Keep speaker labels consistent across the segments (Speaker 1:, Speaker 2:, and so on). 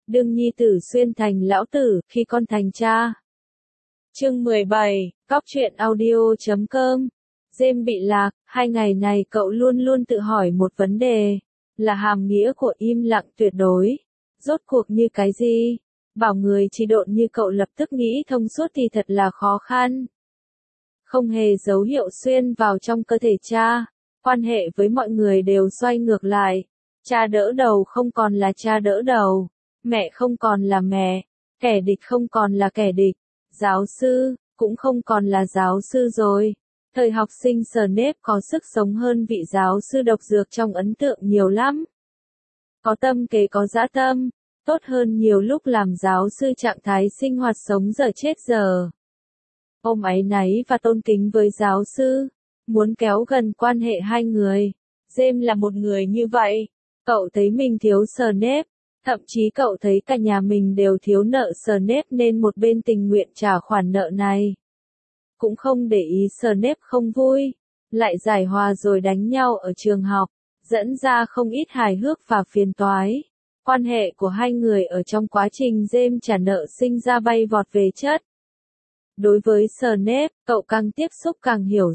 Speaker 1: đương nhi tử xuyên thành lão tử, khi con thành cha. Chương 17, Cóc truyện audio.com. James bị lạc, 2 ngày này cậu luôn luôn tự hỏi một vấn đề, là hàm nghĩa của im lặng tuyệt đối. Rốt cuộc như cái gì? Bảo người chỉ độn như cậu lập tức nghĩ thông suốt thì thật là khó khăn. Không hề dấu hiệu xuyên vào trong cơ thể cha, quan hệ với mọi người đều xoay ngược lại. Cha đỡ đầu không còn là cha đỡ đầu, mẹ không còn là mẹ, kẻ địch không còn là kẻ địch, giáo sư cũng không còn là giáo sư rồi. Thời học sinh Snape có sức sống hơn vị giáo sư độc dược trong ấn tượng nhiều lắm. Có tâm kế có dã tâm, tốt hơn nhiều lúc làm giáo sư trạng thái sinh hoạt sống giờ chết giờ. Ôm áy náy và tôn kính với giáo sư, muốn kéo gần quan hệ hai người. James là một người như vậy. Cậu thấy mình thiếu Snape, thậm chí cậu thấy cả nhà mình đều thiếu nợ Snape nên một bên tình nguyện trả khoản nợ này. Cũng không để ý Snape không vui, lại giải hòa rồi đánh nhau ở trường học, dẫn ra không ít hài hước và phiền toái. Quan hệ của hai người ở trong quá trình James trả nợ sinh ra bay vọt về chất. Đối với Snape, cậu càng tiếp xúc càng hiểu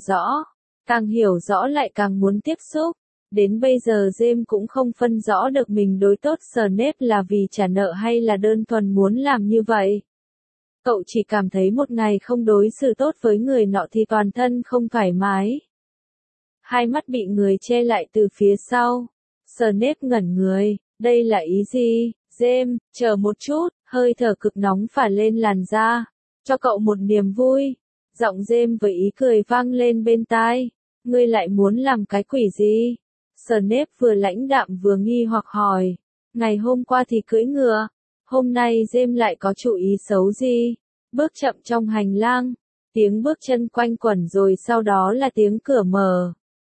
Speaker 1: rõ lại càng muốn tiếp xúc. Đến bây giờ James cũng không phân rõ được mình đối tốt Snape là vì trả nợ hay là đơn thuần muốn làm như vậy. Cậu chỉ cảm thấy một ngày không đối xử tốt với người nọ thì toàn thân không thoải mái. Hai mắt bị người che lại từ phía sau. Snape ngẩn người, đây là ý gì? James, chờ một chút, hơi thở cực nóng phả lên làn da, cho cậu một niềm vui. Giọng James với ý cười vang lên bên tai. Ngươi lại muốn làm cái quỷ gì? Snape vừa lãnh đạm vừa nghi hoặc hỏi. Ngày hôm qua thì cưỡi ngựa, hôm nay James lại có chủ ý xấu gì? Bước chậm trong hành lang, tiếng bước chân quanh quẩn rồi sau đó là tiếng cửa mở.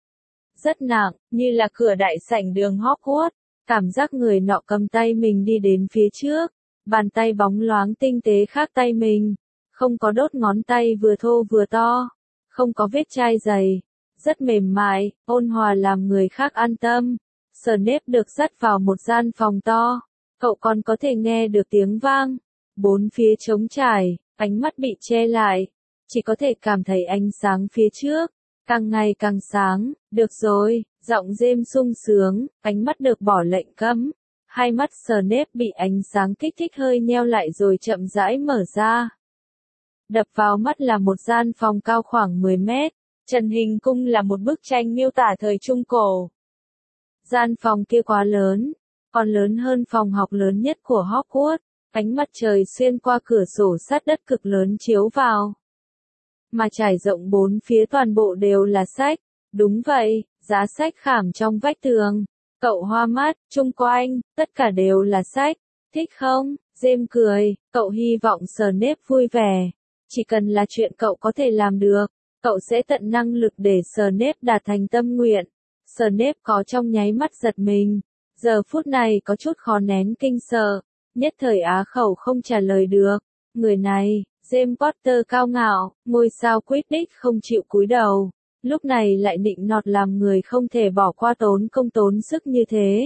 Speaker 1: Rất nặng, như là cửa đại sảnh đường Hogwarts, cảm giác người nọ cầm tay mình đi đến phía trước, bàn tay bóng loáng tinh tế khác tay mình, không có đốt ngón tay vừa thô vừa to, không có vết chai dày, rất mềm mại, ôn hòa làm người khác an tâm. Snape được dắt vào một gian phòng to, cậu còn có thể nghe được tiếng vang, bốn phía trống trải, ánh mắt bị che lại, chỉ có thể cảm thấy ánh sáng phía trước, càng ngày càng sáng. Được rồi, giọng James sung sướng, ánh mắt được bỏ lệnh cấm. Hai mắt Snape bị ánh sáng kích thích hơi nheo lại rồi chậm rãi mở ra. Đập vào mắt là một gian phòng cao khoảng 10 mét, trần hình cung là một bức tranh miêu tả thời Trung Cổ. Gian phòng kia quá lớn, còn lớn hơn phòng học lớn nhất của Hogwarts. Ánh mặt trời xuyên qua cửa sổ sắt đất cực lớn chiếu vào, mà trải rộng bốn phía toàn bộ đều là sách. Đúng vậy, giá sách khảm trong vách tường. Cậu hoa mắt, chung quanh, tất cả đều là sách. Thích không? James cười, cậu hy vọng Snape vui vẻ. Chỉ cần là chuyện cậu có thể làm được, cậu sẽ tận năng lực để Snape đạt thành tâm nguyện. Snape có trong nháy mắt giật mình, giờ phút này có chút khó nén kinh sợ. Nhất thời á khẩu không trả lời được. Người này, James Potter cao ngạo, ngôi sao Quidditch không chịu cúi đầu, lúc này lại nịnh nọt làm người không thể bỏ qua tốn công tốn sức như thế.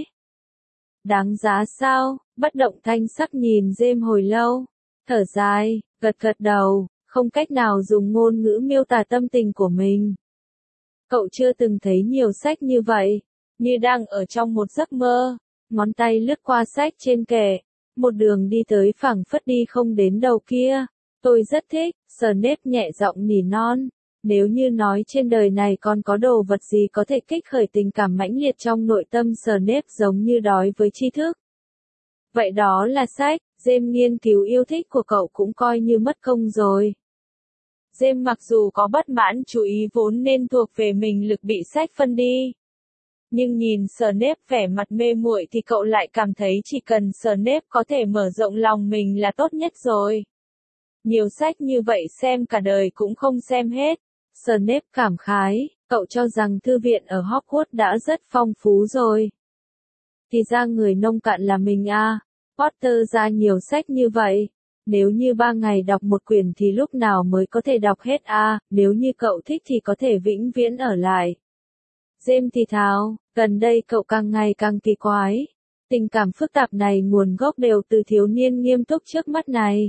Speaker 1: Đáng giá sao? Bất động thanh sắc nhìn James hồi lâu, thở dài, gật gật đầu, không cách nào dùng ngôn ngữ miêu tả tâm tình của mình. Cậu chưa từng thấy nhiều sách như vậy, như đang ở trong một giấc mơ. Ngón tay lướt qua sách trên kệ. Một đường đi tới phảng phất đi không đến đầu kia. Tôi rất thích, Snape nhẹ giọng nỉ non. Nếu như nói trên đời này còn có đồ vật gì có thể kích khởi tình cảm mãnh liệt trong nội tâm Snape giống như đói với tri thức. Vậy đó là sách. James nghiên cứu yêu thích của cậu cũng coi như mất công rồi. James mặc dù có bất mãn chú ý vốn nên thuộc về mình lực bị sách phân đi. Nhưng nhìn Snape vẻ mặt mê muội thì cậu lại cảm thấy chỉ cần Snape có thể mở rộng lòng mình là tốt nhất rồi. Nhiều sách như vậy xem cả đời cũng không xem hết. Snape cảm khái, cậu cho rằng thư viện ở Hogwarts đã rất phong phú rồi. Thì ra người nông cạn là mình à. Potter ra nhiều sách như vậy. Nếu như 3 ngày đọc một quyển thì lúc nào mới có thể đọc hết à, nếu như cậu thích thì có thể vĩnh viễn ở lại. James thì thào, gần đây cậu càng ngày càng kỳ quái. Tình cảm phức tạp này nguồn gốc đều từ thiếu niên nghiêm túc trước mắt này.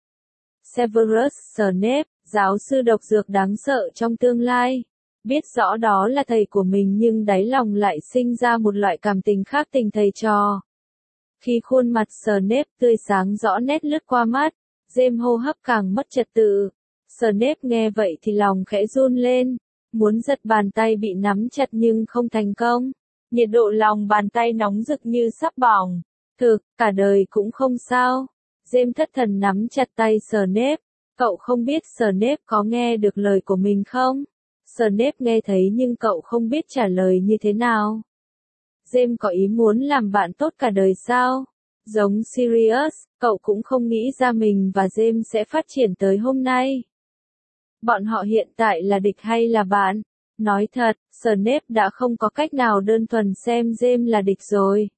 Speaker 1: Severus Snape, giáo sư độc dược đáng sợ trong tương lai, biết rõ đó là thầy của mình nhưng đáy lòng lại sinh ra một loại cảm tình khác tình thầy trò. Khi khuôn mặt Snape tươi sáng rõ nét lướt qua mắt, James hô hấp càng mất trật tự. Snape nghe vậy thì lòng khẽ run lên, muốn giật bàn tay bị nắm chặt nhưng không thành công. Nhiệt độ lòng bàn tay nóng rực như sắp bỏng. Thực, cả đời cũng không sao. James thất thần nắm chặt tay Snape. Cậu không biết Snape có nghe được lời của mình không? Snape nghe thấy nhưng cậu không biết trả lời như thế nào. James có ý muốn làm bạn tốt cả đời sao? Giống Sirius, cậu cũng không nghĩ ra mình và James sẽ phát triển tới hôm nay. Bọn họ hiện tại là địch hay là bạn? Nói thật, Snape đã không có cách nào đơn thuần xem James là địch rồi.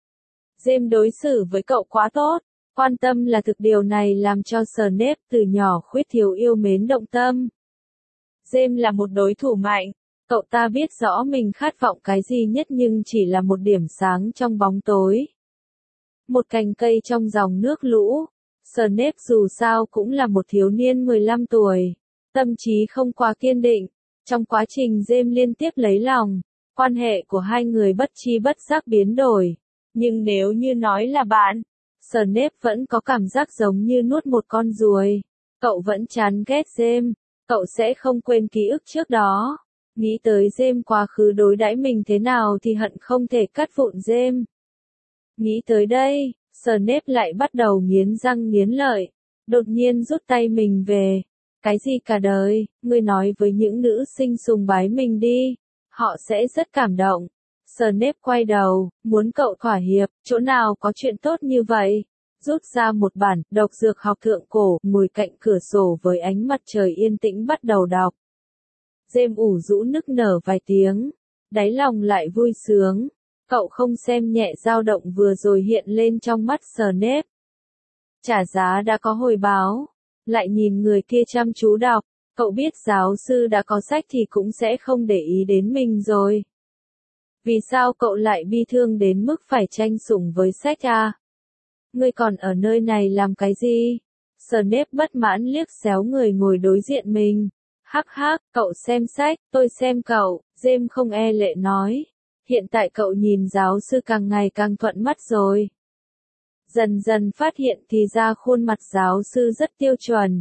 Speaker 1: James đối xử với cậu quá tốt, quan tâm là thực điều này làm cho Snape từ nhỏ khuyết thiếu yêu mến động tâm. James là một đối thủ mạnh, cậu ta biết rõ mình khát vọng cái gì nhất nhưng chỉ là một điểm sáng trong bóng tối. Một cành cây trong dòng nước lũ, Snape dù sao cũng là một thiếu niên 15 tuổi, tâm trí không quá kiên định. Trong quá trình James liên tiếp lấy lòng, quan hệ của hai người bất chi bất giác biến đổi. Nhưng nếu như nói là bạn, Snape vẫn có cảm giác giống như nuốt một con ruồi. Cậu vẫn chán ghét James, cậu sẽ không quên ký ức trước đó. Nghĩ tới James quá khứ đối đãi mình thế nào thì hận không thể cắt vụn James. Nghĩ tới đây, Snape lại bắt đầu nghiến răng nghiến lợi, đột nhiên rút tay mình về. Cái gì cả đời, ngươi nói với những nữ sinh sùng bái mình đi, họ sẽ rất cảm động. Snape quay đầu, muốn cậu thỏa hiệp, chỗ nào có chuyện tốt như vậy. Rút ra một bản độc dược học thượng cổ, ngồi cạnh cửa sổ với ánh mặt trời yên tĩnh bắt đầu đọc. James ủ rũ nức nở vài tiếng, đáy lòng lại vui sướng. Cậu không xem nhẹ dao động vừa rồi hiện lên trong mắt Snape. Trả giá đã có hồi báo. Lại nhìn người kia chăm chú đọc, cậu biết giáo sư đã có sách thì cũng sẽ không để ý đến mình rồi. Vì sao cậu lại bi thương đến mức phải tranh sủng với sách à? Ngươi còn ở nơi này làm cái gì? Snape bất mãn liếc xéo người ngồi đối diện mình. Hắc hắc, cậu xem sách, tôi xem cậu, James không e lệ nói. Hiện tại cậu nhìn giáo sư càng ngày càng thuận mắt rồi. Dần dần phát hiện thì ra khuôn mặt giáo sư rất tiêu chuẩn.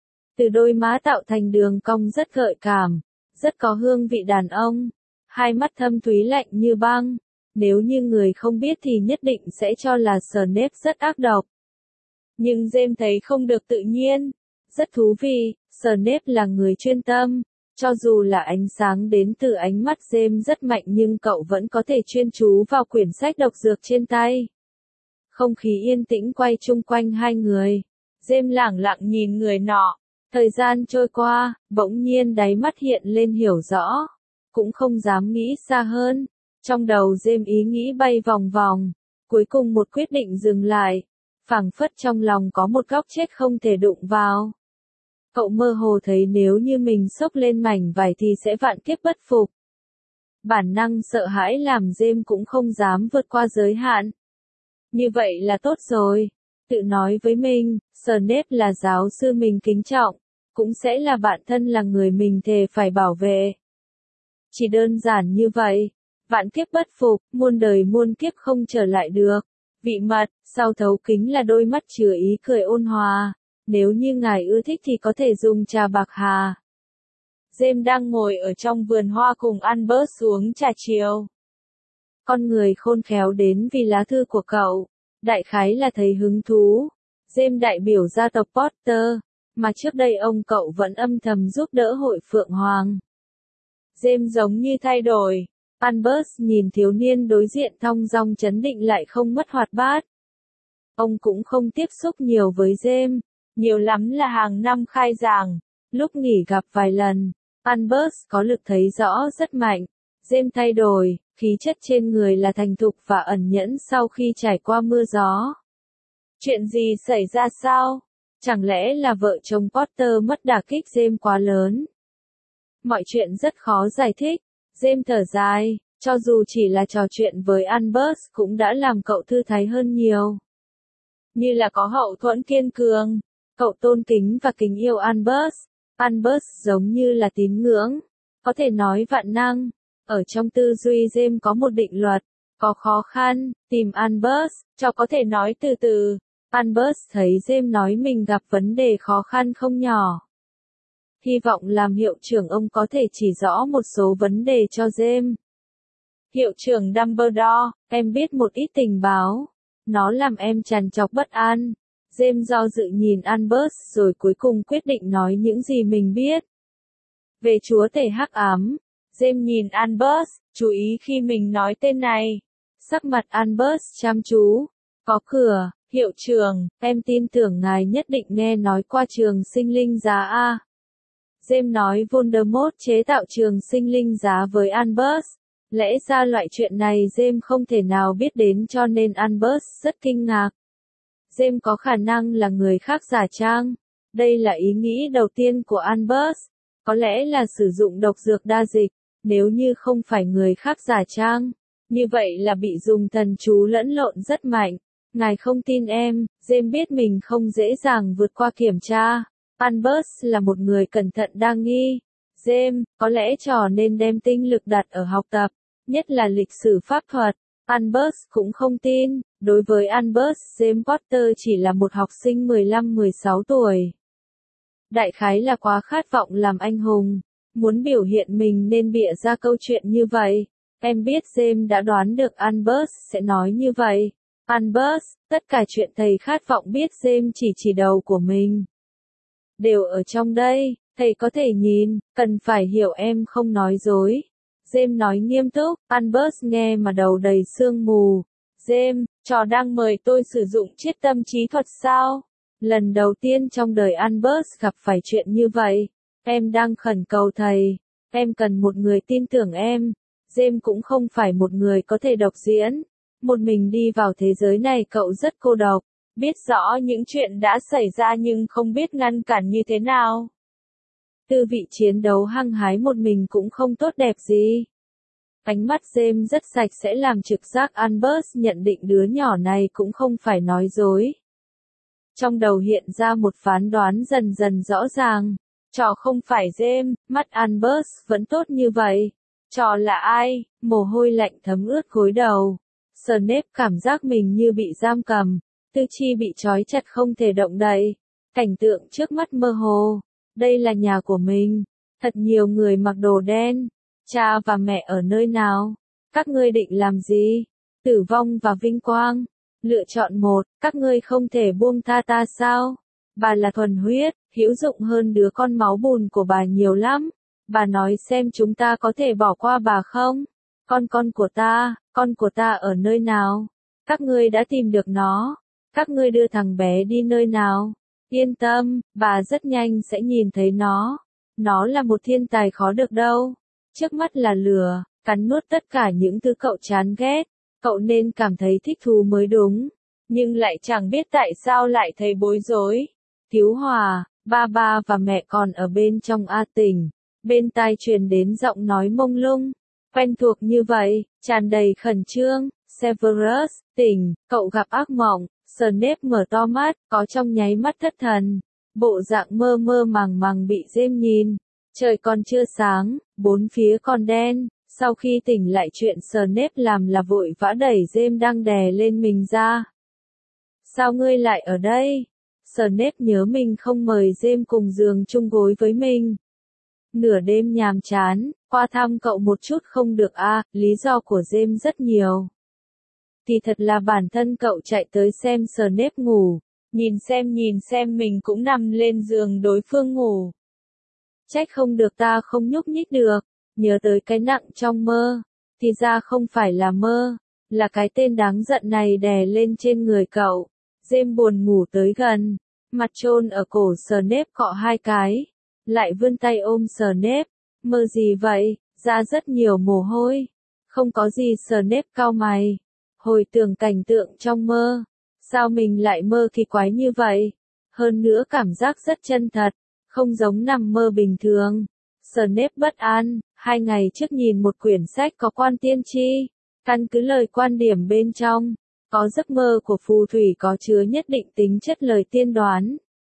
Speaker 1: Từ đôi má tạo thành đường cong rất gợi cảm, rất có hương vị đàn ông. Hai mắt thâm thúy lạnh như băng. Nếu như người không biết thì nhất định sẽ cho là Snape rất ác độc. Nhưng James thấy không được tự nhiên. Rất thú vị, Snape là người chuyên tâm. Cho dù là ánh sáng đến từ ánh mắt James rất mạnh nhưng cậu vẫn có thể chuyên chú vào quyển sách độc dược trên tay. Không khí yên tĩnh quay chung quanh hai người. James lẳng lặng nhìn người nọ. Thời gian trôi qua, bỗng nhiên đáy mắt hiện lên hiểu rõ. Cũng không dám nghĩ xa hơn. Trong đầu James ý nghĩ bay vòng vòng. Cuối cùng một quyết định dừng lại. Phảng phất trong lòng có một góc chết không thể đụng vào. Cậu mơ hồ thấy nếu như mình xốc lên mảnh vải thì sẽ vạn kiếp bất phục. Bản năng sợ hãi làm James cũng không dám vượt qua giới hạn. Như vậy là tốt rồi. Tự nói với mình, Snape là giáo sư mình kính trọng, cũng sẽ là bạn thân là người mình thề phải bảo vệ. Chỉ đơn giản như vậy. Vạn kiếp bất phục, muôn đời muôn kiếp không trở lại được. Vị mật, sau thấu kính là đôi mắt chứa ý cười ôn hòa. Nếu như ngài ưa thích thì có thể dùng trà bạc hà. James đang ngồi ở trong vườn hoa cùng Albus uống trà chiều. Con người khôn khéo đến vì lá thư của cậu. Đại khái là thấy hứng thú. James đại biểu gia tộc Potter, mà trước đây ông cậu vẫn âm thầm giúp đỡ hội Phượng Hoàng. James giống như thay đổi. Albus nhìn thiếu niên đối diện thong dong trấn định lại không mất hoạt bát. Ông cũng không tiếp xúc nhiều với James. Nhiều lắm là hàng năm khai giảng, lúc nghỉ gặp vài lần. Albus có lực thấy rõ rất mạnh. James thay đổi, khí chất trên người là thành thục và ẩn nhẫn sau khi trải qua mưa gió. Chuyện gì xảy ra sao? Chẳng lẽ là vợ chồng Potter mất đả kích James quá lớn? Mọi chuyện rất khó giải thích. James thở dài, Cho dù chỉ là trò chuyện với Albus cũng đã làm cậu thư thái hơn nhiều. Như là có hậu thuẫn kiên cường, cậu tôn kính và kính yêu Albus. Albus giống như là tín ngưỡng, có thể nói vạn năng. Ở trong tư duy James có một định luật, có khó khăn, tìm Albus, cho có thể nói từ từ. Albus thấy James nói mình gặp vấn đề khó khăn không nhỏ. Hy vọng làm hiệu trưởng ông có thể chỉ rõ một số vấn đề cho James. Hiệu trưởng Dumbledore, em biết một ít tình báo. Nó làm em trằn trọc bất an. James do dự nhìn Albus rồi cuối cùng quyết định nói những gì mình biết. Về chúa tể hắc ám. James nhìn Albus, chú ý khi mình nói tên này. Sắc mặt Albus chăm chú. Có cửa, hiệu trưởng, em tin tưởng ngài nhất định nghe nói qua trường sinh linh giá A. James nói Voldemort chế tạo trường sinh linh giá với Albus. Lẽ ra loại chuyện này James không thể nào biết đến cho nên Albus rất kinh ngạc. James có khả năng là người khác giả trang. Đây là ý nghĩ đầu tiên của Albus. Có lẽ là sử dụng độc dược đa dịch, nếu như không phải người khác giả trang. Như vậy là bị dùng thần chú lẫn lộn rất mạnh. Ngài không tin em, James biết mình không dễ dàng vượt qua kiểm tra. Albus là một người cẩn thận đa nghi. James, có lẽ trò nên đem tinh lực đặt ở học tập, nhất là lịch sử pháp thuật. Albus cũng không tin. Đối với Albus, James Potter chỉ là một học sinh 15-16 tuổi. Đại khái là quá khát vọng làm anh hùng, muốn biểu hiện mình nên bịa ra câu chuyện như vậy. Em biết James đã đoán được Albus sẽ nói như vậy. Albus, tất cả chuyện thầy khát vọng biết James chỉ đầu của mình. Đều ở trong đây, thầy có thể nhìn, cần phải hiểu em không nói dối. James nói nghiêm túc, Albus nghe mà đầu đầy sương mù. James, trò đang mời tôi sử dụng triết tâm trí thuật sao? Lần đầu tiên trong đời Albus gặp phải chuyện như vậy. Em đang khẩn cầu thầy. Em cần một người tin tưởng em. James cũng không phải một người có thể độc diễn. Một mình đi vào thế giới này cậu rất cô độc. Biết rõ những chuyện đã xảy ra nhưng không biết ngăn cản như thế nào. Tư vị chiến đấu hăng hái một mình cũng không tốt đẹp gì. Ánh mắt James rất sạch sẽ làm trực giác Albus nhận định đứa nhỏ này cũng không phải nói dối. Trong đầu hiện ra một phán đoán dần dần rõ ràng. Trò không phải James, mắt Albus vẫn tốt như vậy. Trò là ai? Mồ hôi lạnh thấm ướt gối đầu. Snape cảm giác mình như bị giam cầm. Tư chi bị trói chặt không thể động đậy. Cảnh tượng trước mắt mơ hồ. Đây là nhà của mình. Thật nhiều người mặc đồ đen. Cha và mẹ ở nơi nào? Các ngươi định làm gì? Tử vong và vinh quang. Lựa chọn một, các ngươi không thể buông tha ta sao? Bà là thuần huyết, hữu dụng hơn đứa con máu bùn của bà nhiều lắm. Bà nói xem chúng ta có thể bỏ qua bà không? Con của ta ở nơi nào? Các ngươi đã tìm được nó. Các ngươi đưa thằng bé đi nơi nào? Yên tâm, bà rất nhanh sẽ nhìn thấy nó. Nó là một thiên tài khó được đâu. Trước mắt là lửa, cắn nuốt tất cả những thứ cậu chán ghét. Cậu nên cảm thấy thích thú mới đúng. Nhưng lại chẳng biết tại sao lại thấy bối rối. Thiếu Hòa, ba và mẹ còn ở bên trong A Tỉnh. Bên tai truyền đến giọng nói mông lung. Quen thuộc như vậy, tràn đầy khẩn trương. Severus, tỉnh, cậu gặp ác mộng. Snape mở to mắt, có trong nháy mắt thất thần. Bộ dạng mơ mơ màng màng bị James nhìn. Trời còn chưa sáng, bốn phía còn đen. Sau khi tỉnh lại chuyện Snape làm là vội vã đẩy James đang đè lên mình ra. Sao ngươi lại ở đây? Snape nhớ mình không mời James cùng giường chung gối với mình. Nửa đêm nhàm chán, qua thăm cậu một chút không được à, lý do của James rất nhiều. Thì thật là bản thân cậu chạy tới xem Snape ngủ, nhìn xem mình cũng nằm lên giường đối phương ngủ. Trách không được ta không nhúc nhích được, nhớ tới cái nặng trong mơ, thì ra không phải là mơ, là cái tên đáng giận này đè lên trên người cậu. James buồn ngủ tới gần, mặt chôn ở cổ Snape cọ hai cái, lại vươn tay ôm Snape. Mơ gì vậy? Ra rất nhiều mồ hôi. Không có gì. Snape cau mày. Hồi tưởng cảnh tượng trong mơ. Sao mình lại mơ kỳ quái như vậy? Hơn nữa cảm giác rất chân thật, không giống nằm mơ bình thường. Snape bất an, 2 ngày trước nhìn một quyển sách có quan tiên tri, căn cứ lời quan điểm bên trong, có giấc mơ của phù thủy có chứa nhất định tính chất lời tiên đoán.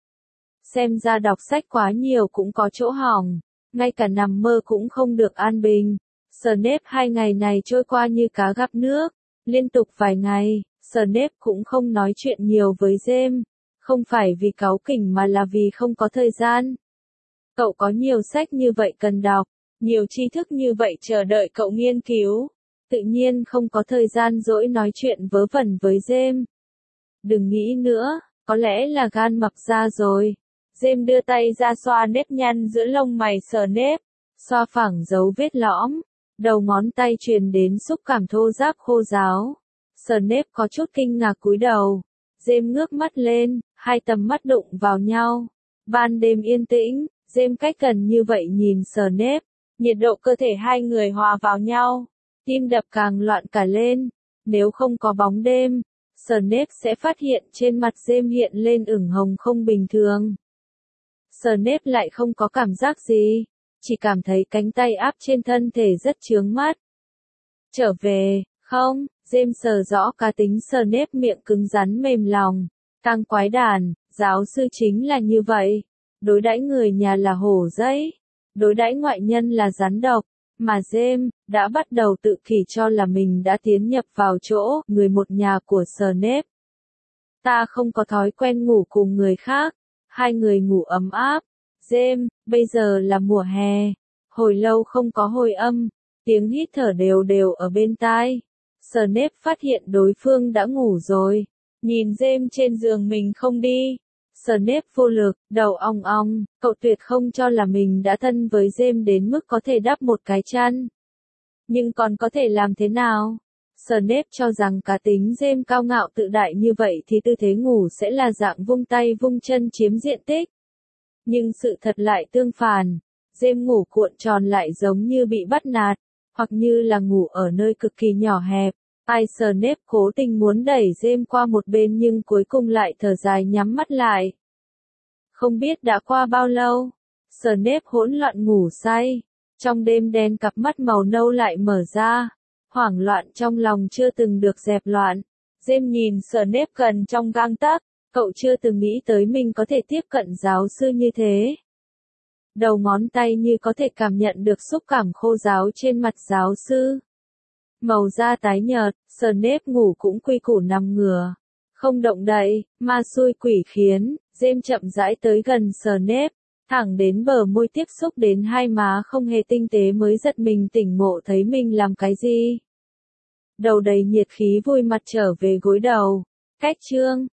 Speaker 1: Xem ra đọc sách quá nhiều cũng có chỗ hỏng, ngay cả nằm mơ cũng không được an bình. Snape 2 ngày này trôi qua như cá gặp nước, liên tục vài ngày, Snape cũng không nói chuyện nhiều với James, không phải vì cáu kỉnh mà là vì không có thời gian. Cậu có nhiều sách như vậy cần đọc, nhiều tri thức như vậy chờ đợi cậu nghiên cứu, tự nhiên không có thời gian rỗi nói chuyện vớ vẩn với James. Đừng nghĩ nữa, có lẽ là gan mập ra rồi. James đưa tay ra xoa nếp nhăn giữa lông mày Snape, xoa phẳng dấu vết lõm, đầu ngón tay truyền đến xúc cảm thô ráp khô ráo. Snape có chút kinh ngạc cúi đầu. James ngước mắt lên, hai tầm mắt đụng vào nhau. Ban đêm yên tĩnh, James cách gần như vậy nhìn Snape, nhiệt độ cơ thể hai người hòa vào nhau, tim đập càng loạn cả lên. Nếu không có bóng đêm, Snape sẽ phát hiện trên mặt James hiện lên ửng hồng không bình thường. Snape lại không có cảm giác gì, chỉ cảm thấy cánh tay áp trên thân thể rất chướng mắt. Trở về, không, James sờ rõ cá tính Snape, miệng cứng rắn mềm lòng. Càng quái đản, giáo sư chính là như vậy. Đối đãi người nhà là hổ giấy, đối đãi ngoại nhân là rắn độc, mà James đã bắt đầu tự kỷ cho là mình đã tiến nhập vào chỗ người một nhà của Snape. Ta không có thói quen ngủ cùng người khác, hai người ngủ ấm áp. James, bây giờ là mùa hè, hồi lâu không có hồi âm, tiếng hít thở đều đều ở bên tai. Snape phát hiện đối phương đã ngủ rồi, nhìn James trên giường mình không đi. Snape vô lực, đầu ong ong, cậu tuyệt không cho là mình đã thân với James đến mức có thể đắp một cái chăn. Nhưng còn có thể làm thế nào? Snape cho rằng cá tính James cao ngạo tự đại như vậy thì tư thế ngủ sẽ là dạng vung tay vung chân chiếm diện tích. Nhưng sự thật lại tương phản. James ngủ cuộn tròn lại giống như bị bắt nạt, hoặc như là ngủ ở nơi cực kỳ nhỏ hẹp. Snape cố tình muốn đẩy James qua một bên nhưng cuối cùng lại thở dài nhắm mắt lại. Không biết đã qua bao lâu, Snape hỗn loạn ngủ say. Trong đêm đen cặp mắt màu nâu lại mở ra. Hoảng loạn trong lòng chưa từng được dẹp loạn. James nhìn Snape gần trong gang tấc, cậu chưa từng nghĩ tới mình có thể tiếp cận giáo sư như thế. Đầu ngón tay như có thể cảm nhận được xúc cảm khô ráo trên mặt giáo sư. Màu da tái nhợt, Snape ngủ cũng quy củ nằm ngửa, không động đậy, ma xui quỷ khiến. James chậm rãi tới gần Snape, thẳng đến bờ môi tiếp xúc đến hai má không hề tinh tế mới giật mình tỉnh ngộ thấy mình làm cái gì. Đầu đầy nhiệt khí vùi mặt trở về gối đầu. Cách chương